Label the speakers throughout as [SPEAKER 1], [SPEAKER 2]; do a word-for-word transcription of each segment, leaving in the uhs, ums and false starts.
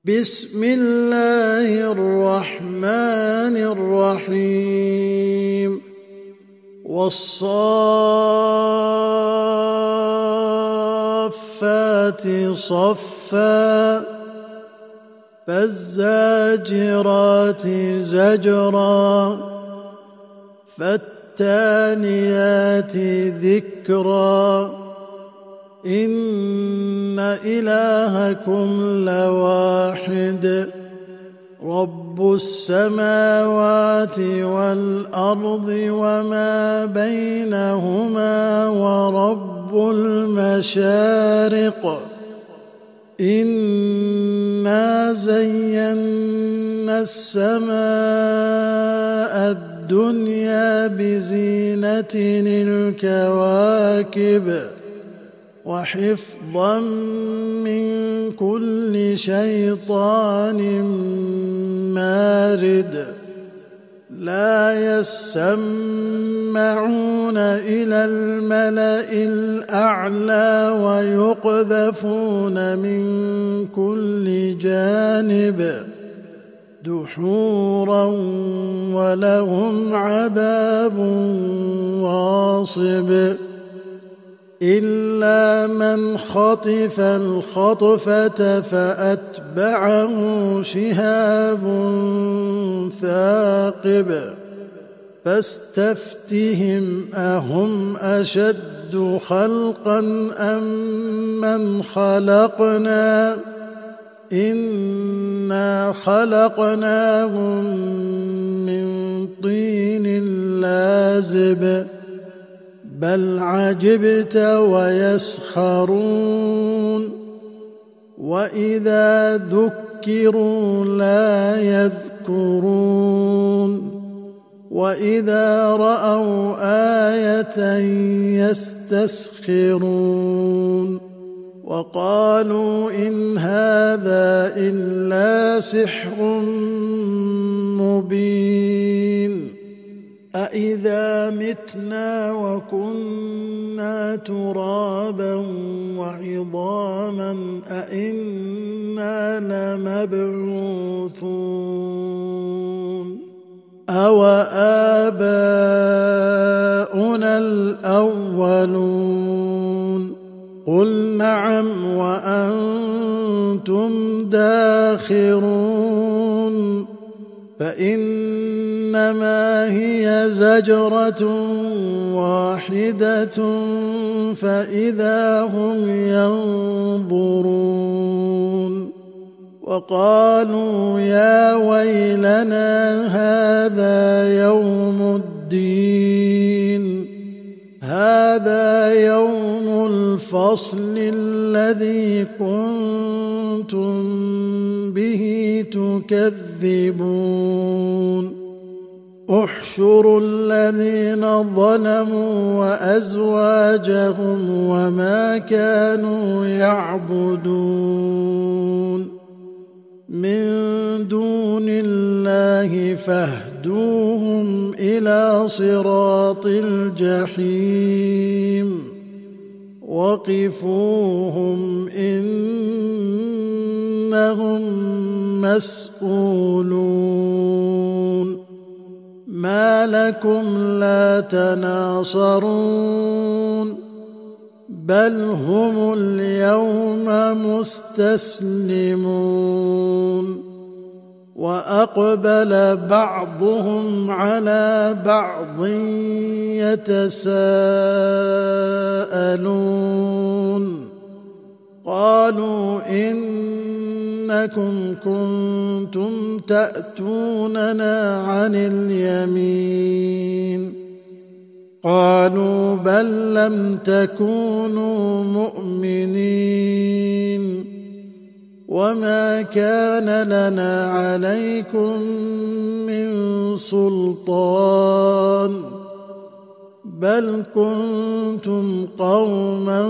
[SPEAKER 1] بسم الله الرحمن الرحيم والصافات صفا فالزاجرات زجرا فالتاليات ذكرا إن إلهكم لواحد رب السماوات والأرض وما بينهما ورب المشارق إنا زينا السماء الدنيا بزينة الكواكب وحفظا من كل شيطان مارد لا يسمعون إلى الملأ الأعلى ويقذفون من كل جانب دحورا ولهم عذاب واصب إلا من خطف الخطفة فأتبعه شهاب ثاقب فاستفتهم أهم أشد خلقا أم من خلقنا إنا خلقناهم من طين لازب بل عجبت ويسخرون وإذا ذكروا لا يذكرون وإذا رأوا آية يستسخرون وقالوا إن هذا إلا سحر مبين أإذا متنا وكنا ترابا وعظاما أإنا لمبعوثون أو آباؤنا الأولون قل نعم وأنتم داخرون فإنما هي زجرة واحدة فإذا هم ينظرون وقالوا يا ويلنا هذا يوم الدين هذا يوم الفصل الذي كنتم به تكذبون احشروا الذين ظلموا وأزواجهم وما كانوا يعبدون من دون الله فاهدوهم إلى صراط الجحيم وقفوهم إنهم مسؤولون ما لكم لا تناصرون بل هم اليوم مستسلمون وأقبل بعضهم على بعض يتساءلون قالوا إنكم كنتم تأتوننا عن اليمين قالوا بل لم تكونوا مؤمنين وما كان لنا عليكم من سلطان بل كنتم قوما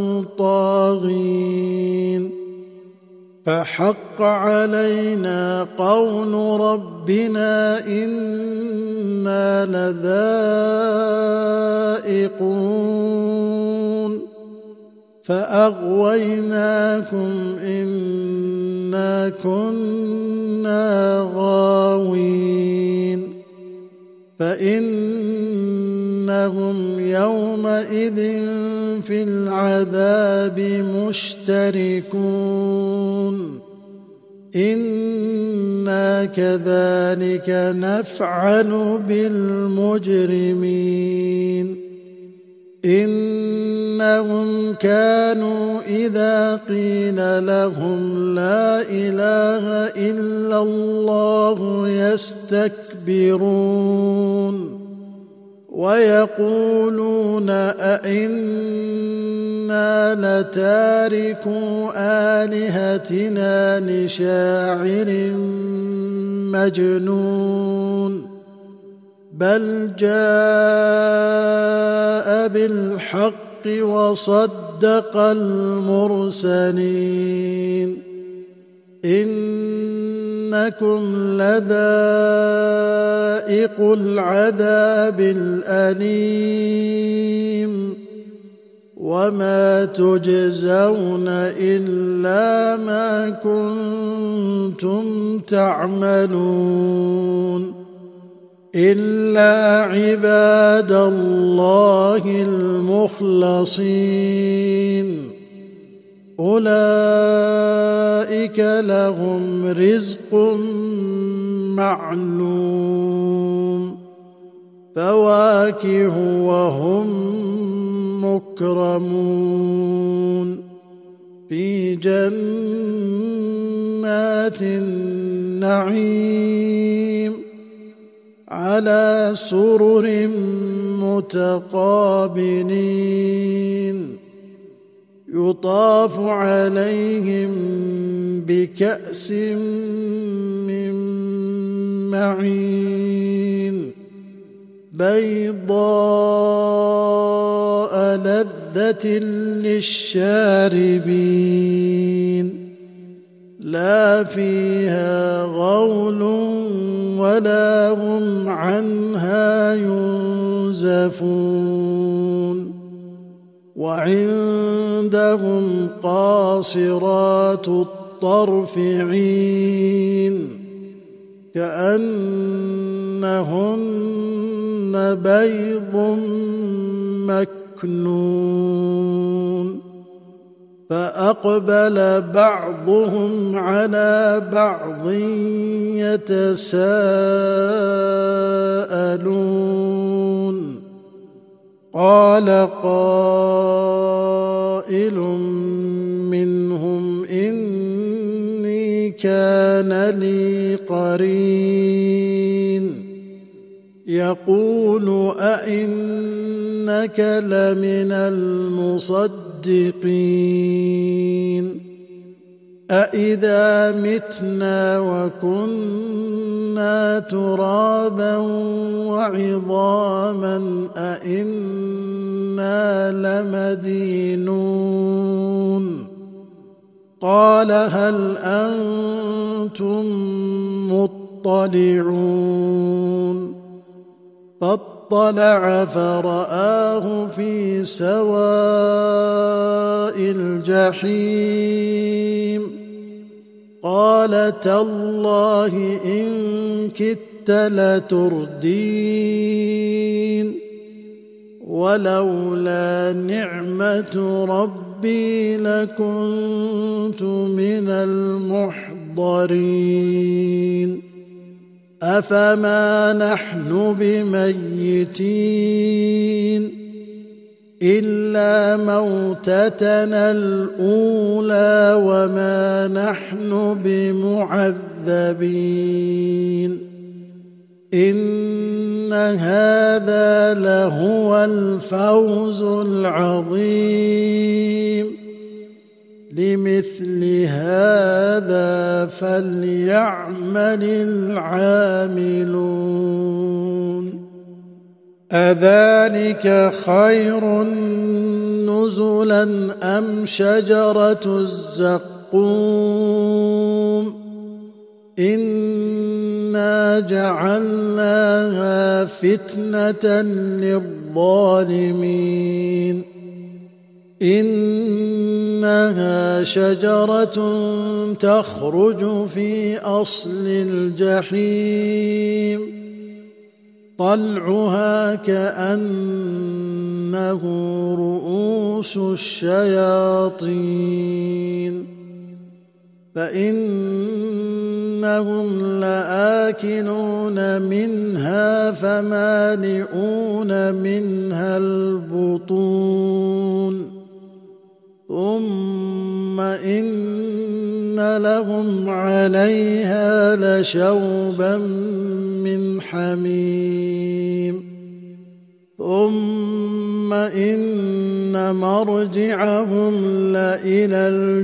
[SPEAKER 1] طاغين فحق علينا قول ربنا إنا لذائقون فأغويناكم إنا إنا كنا غاوين فإنهم يومئذ في العذاب مشتركون إنا كذلك نفعل بالمجرمين إنهم كانوا إذا قيل لهم لا إله إلا الله يستكبرون ويقولون أئنا لتاركو آلهتنا لشاعر مجنون بل جاء بالحق وصدق المرسلين إنكم لذائق العذاب الأليم وما تجزون إلا ما كنتم تعملون إلا عباد الله المخلصين أولئك لهم رزق معلوم فواكه وهم مكرمون في جنات النعيم على سرر متقابلين يطاف عليهم بكأس من معين بيضاء لذة للشاربين لا فيها غول ولا هم عنها ينزفون وعندهم قاصرات الطرف عين كأنهن بيض مكنون فأقبل بعضهم على بعض يتساءلون قال قائل منهم إني كان لي قرين يقول أئنك لمن المصدقين أإذا متنا وكنا ترابا وعظاما أإنا لمدينون قال هل أنتم مطلعون فاطلع فرآه في سواء الجحيم قال تالله إن كدت لتردين ولولا نعمة ربي لكنت من المحضرين أفما نحن بميتين إلا موتتنا الأولى وما نحن بمعذبين إن هذا لهو الفوز العظيم لمثل هذا فليعمل العاملون أذلك خير نزلا أم شجرة الزقوم إنا جعلناها فتنة للظالمين إنها شجرة تخرج في أصل الجحيم طلعها كأنه رؤوس الشياطين فإنهم لآكلون منها فمالئون منها البطون ثم إن لهم عليها لشوبا من حميم ثم إن مرجعهم لإلى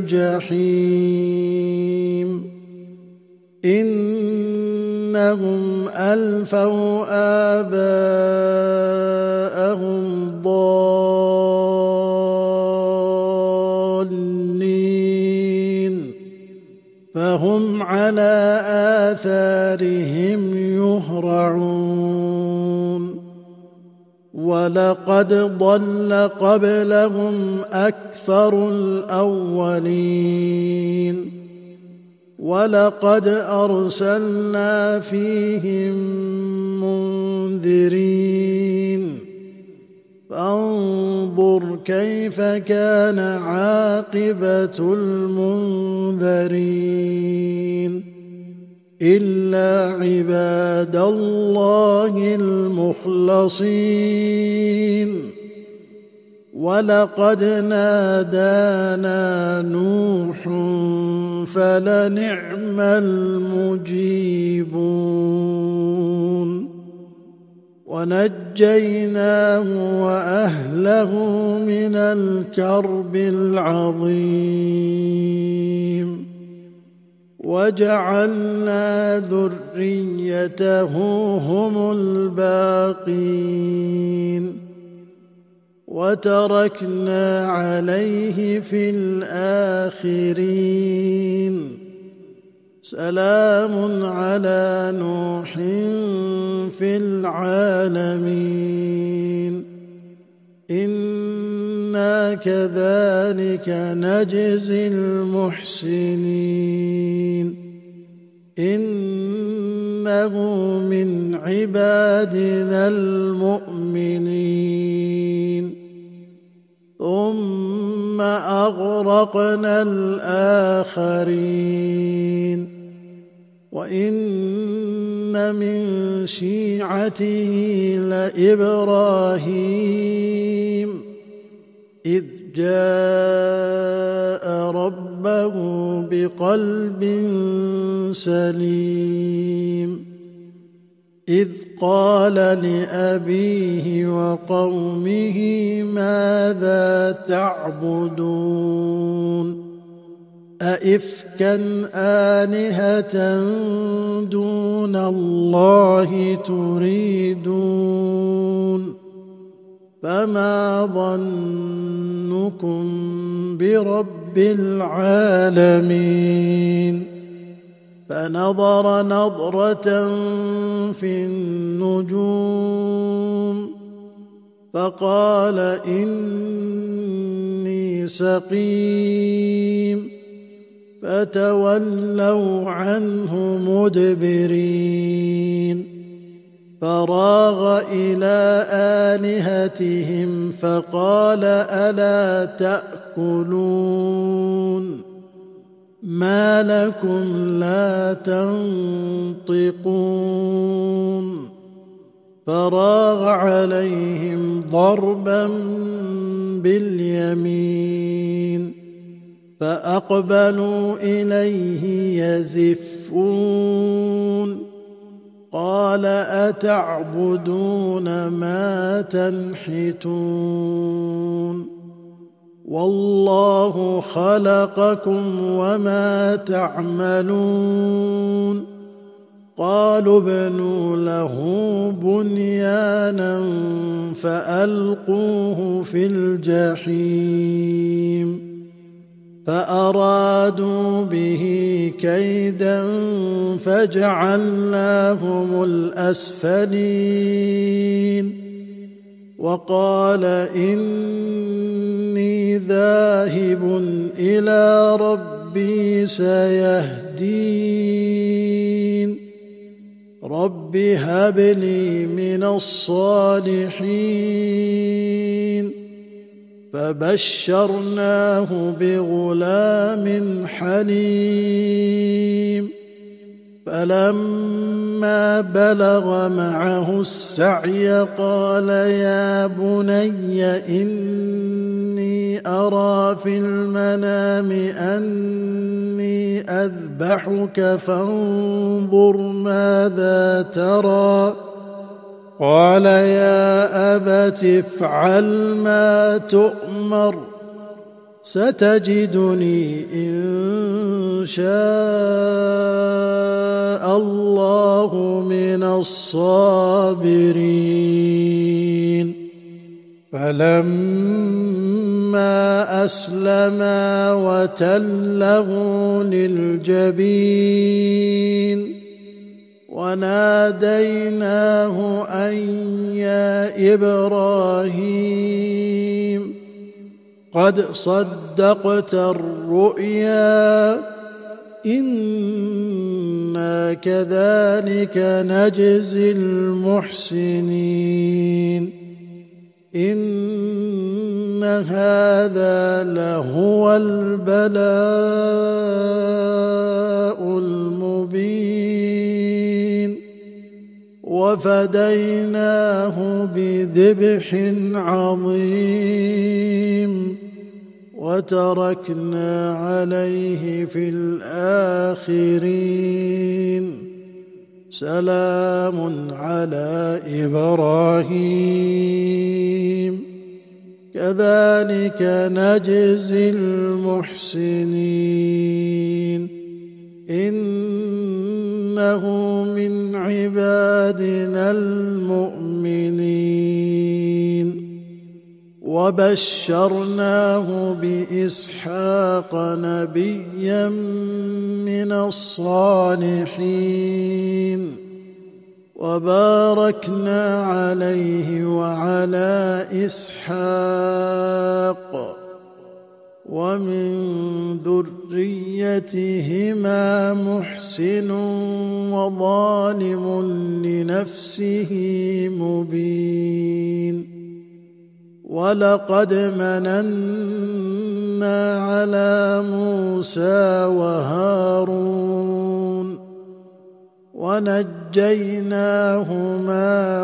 [SPEAKER 1] الجحيم إنهم ألفوا آباءهم ضالين فهم على آثارهم يهرعون ولقد ضل قبلهم أكثر الأولين ولقد أرسلنا فيهم منذرين فانظر كيف كان عاقبة المنذرين إلا عباد الله المخلصين ولقد نادانا نوح فلنعم المجيبون ونجيناه وأهله من الكرب العظيم وجعلنا ذريته هم الباقين وتركنا عليه في الآخرين سلام على نوح في العالمين إنا كذلك نجزي المحسنين إنه من عبادنا المؤمنين ثم أغرقنا الآخرين وإن من شيعته لإبراهيم إذ جاء ربه بقلب سليم إذ قال لأبيه وقومه ماذا تعبدون أئفكا آلهة دون الله تريدون فما ظنكم برب العالمين فنظر نظرة في النجوم فقال إني سقيم فتولوا عنه مدبرين فراغ إلى آلهتهم فقال ألا تأكلون ما لكم لا تنطقون فراغ عليهم ضربا باليمين فأقبلوا إليه يزفون قال أتعبدون ما تنحتون والله خلقكم وما تعملون قالوا ابنوا له بنيانا فألقوه في الجحيم فأرادوا به كيدا فجعلناهم الأسفلين وقال إني ذاهب إلى ربي سيهدين رب هب لي من الصالحين فبشرناه بغلام حليم فلما بلغ معه السعي قال يا بني إني أرى في المنام أني أذبحك فانظر ماذا ترى قال يا أبت افعل ما تؤمر ستجدني إن شاء الله من الصابرين فلما أسلما وتله للجبين وناديناه أن يا إبراهيم قد صدقت الرؤيا إنا كذلك نجزي المحسنين إن هذا لهو البلاء المبين وفديناه بذبح عظيم وتركنا عليه في الآخرين سلام على إبراهيم كذلك نجزي المحسنين إنه من عبادنا المؤمنين وبشرناه بإسحاق نبيا من الصالحين وباركنا عليه وعلى إسحاق ومن ذريتهما محسن وظالم لنفسه مبين ولقد مننا على موسى وهارون ونجيناهما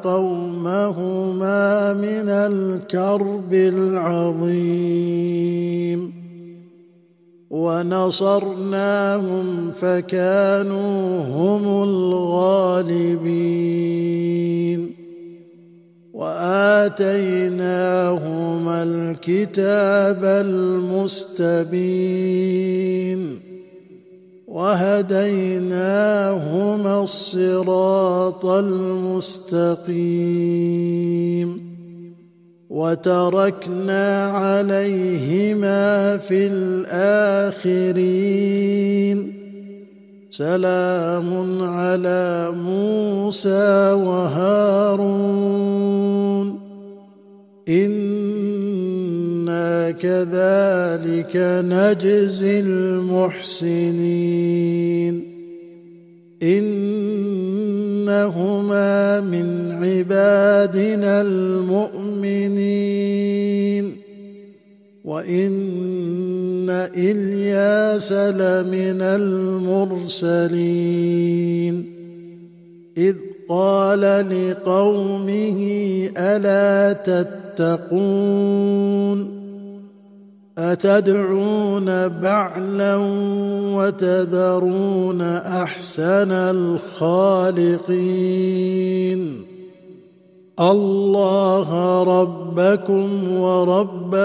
[SPEAKER 1] وقومهما من الكرب العظيم ونصرناهم فكانوا هم الغالبين وآتيناهما الكتاب المستبين وهديناهما الصراط المستقيم وتركنا عليهما في الآخرين سلام على موسى وهارون إنا كذلك نجزي المحسنين إنهما من عبادنا المؤمنين وإن إلياس لمن المرسلين إذ قال لقومه ألا تتقون أتدعون بعلا وتذرون أحسن الخالقين الله ربكم ورب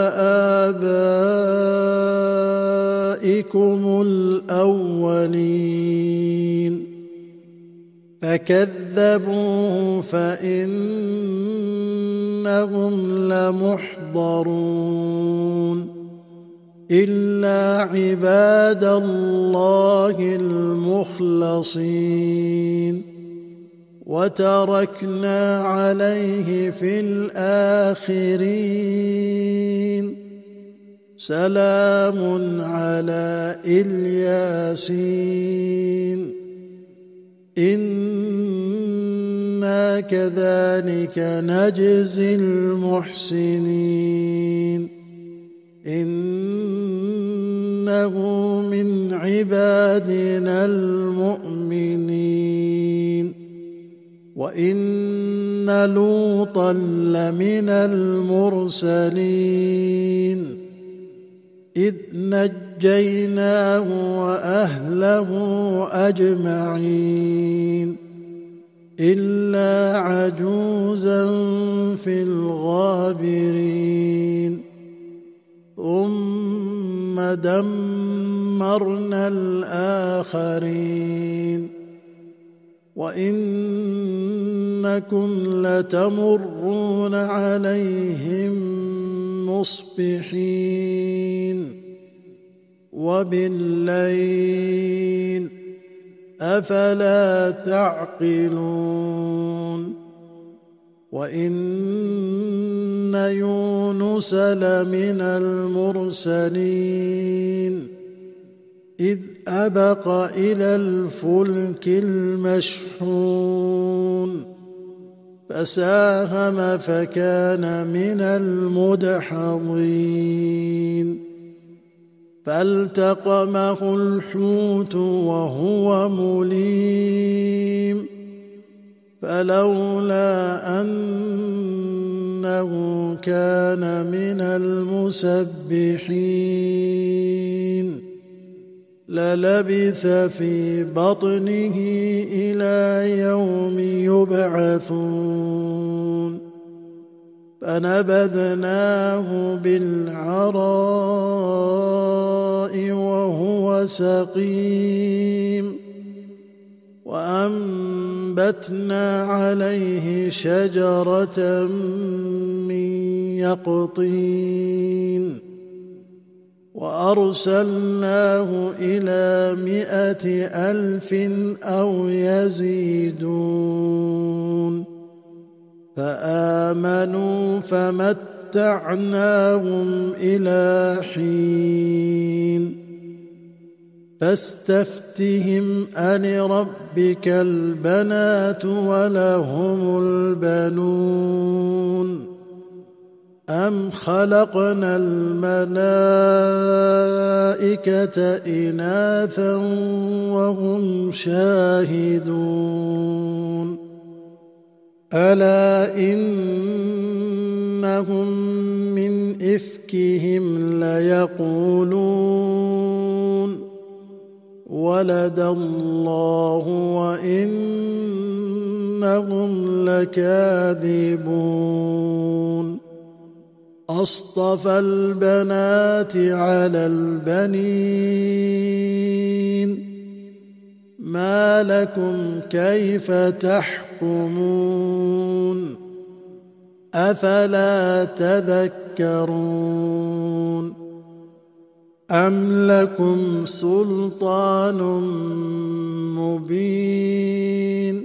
[SPEAKER 1] آبائكم الأولين فكذبوه فإنهم لمحضرون إلا عباد الله المخلصين وتركنا عليه في الآخرين سلام على الياسين إنا كذلك نجزي المحسنين إنه من عبادنا المؤمنين وإن لوطا لمن المرسلين إذ نجيناه وأهله أجمعين إلا عجوزا في الغابرين ثم دمرنا الآخرين وإنكم لتمرون عليهم مصبحين وبالليل أفلا تعقلون وإن يونس لمن المرسلين إذ أبق إلى الفلك المشحون فساهم فكان من المدحضين فالتقمه الحوت وهو مليم فلولا أنه كان من المسبحين للبث في بطنه إلى يوم يبعثون فنبذناه بالعراء وهو سقيم وأنبتنا عليه شجرة من يقطين وأرسلناه إلى مائة ألف أو يزيدون فآمنوا فمتعناهم إلى حين فاستفتهم ألربك البنات ولهم البنون أم خلقنا الملائكة إناثا وهم شاهدون ألا إنهم من إفكهم ليقولون ولد الله وإنهم لكاذبون أصطفى البنات على البنين ما لكم كيف تحكمون أفلا تذكرون أم لكم سلطان مبين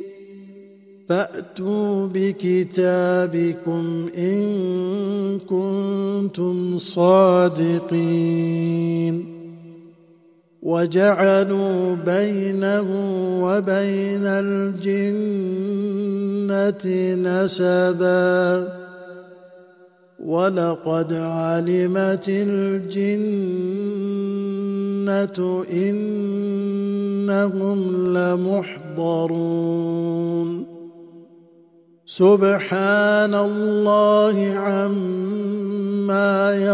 [SPEAKER 1] فأتوا بكتابكم إن كنتم صادقين وجعلوا بينه وبين الجنة نسبا ولقد علمت الجنة إنهم لمحضرون سبحان الله عما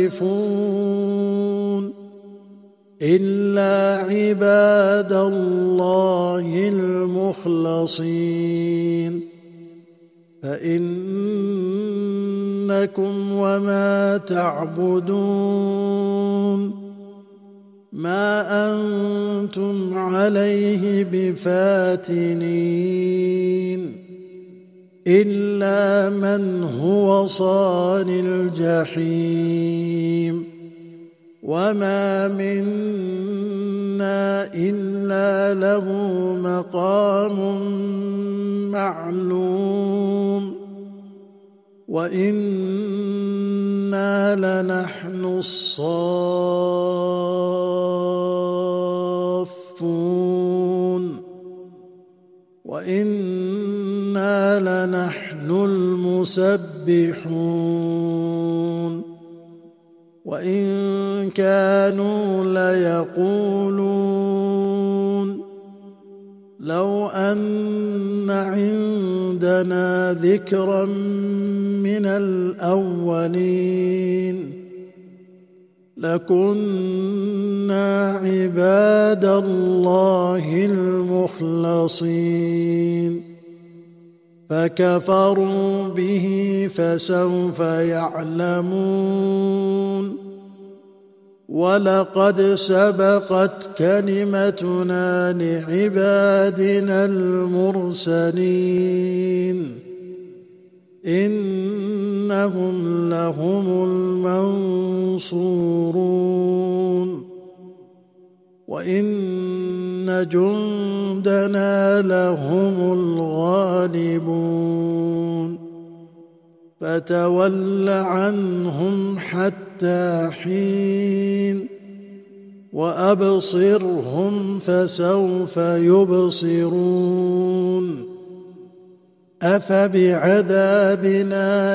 [SPEAKER 1] يصفون إلا عباد الله المخلصين فإنكم وما تعبدون ما أنتم عليه بفاتنين إلا من هو صال الجحيم وما منا إلا له مقام معلوم وإنا لنحن الصافون وإنا لنحن المسبحون وإن كانوا ليقولون لو أن عندنا ذكرا من الأولين لكنا عباد الله المخلصين فكفروا به فسوف يعلمون ولقد سبقت كلمتنا لعبادنا المرسلين إنهم لهم المنصورون وإن جندنا لهم الغالبون فتول عنهم حتى حين وأبصرهم فسوف يبصرون أفبعذابنا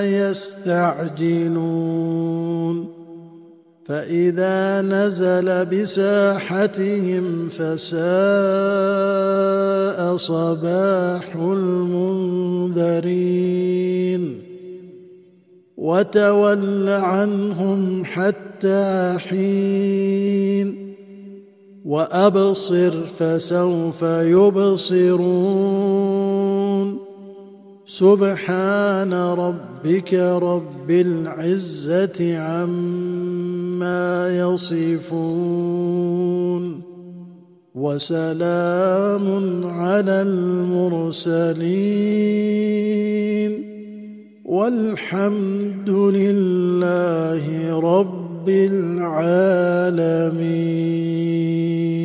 [SPEAKER 1] يستعجلون فإذا نزل بساحتهم فساء صباح المنذرين وتول عنهم حتى حين وأبصر فسوف يبصرون سبحان ربك رب العزة عما يصفون وسلام على المرسلين والحمد لله رب العالمين.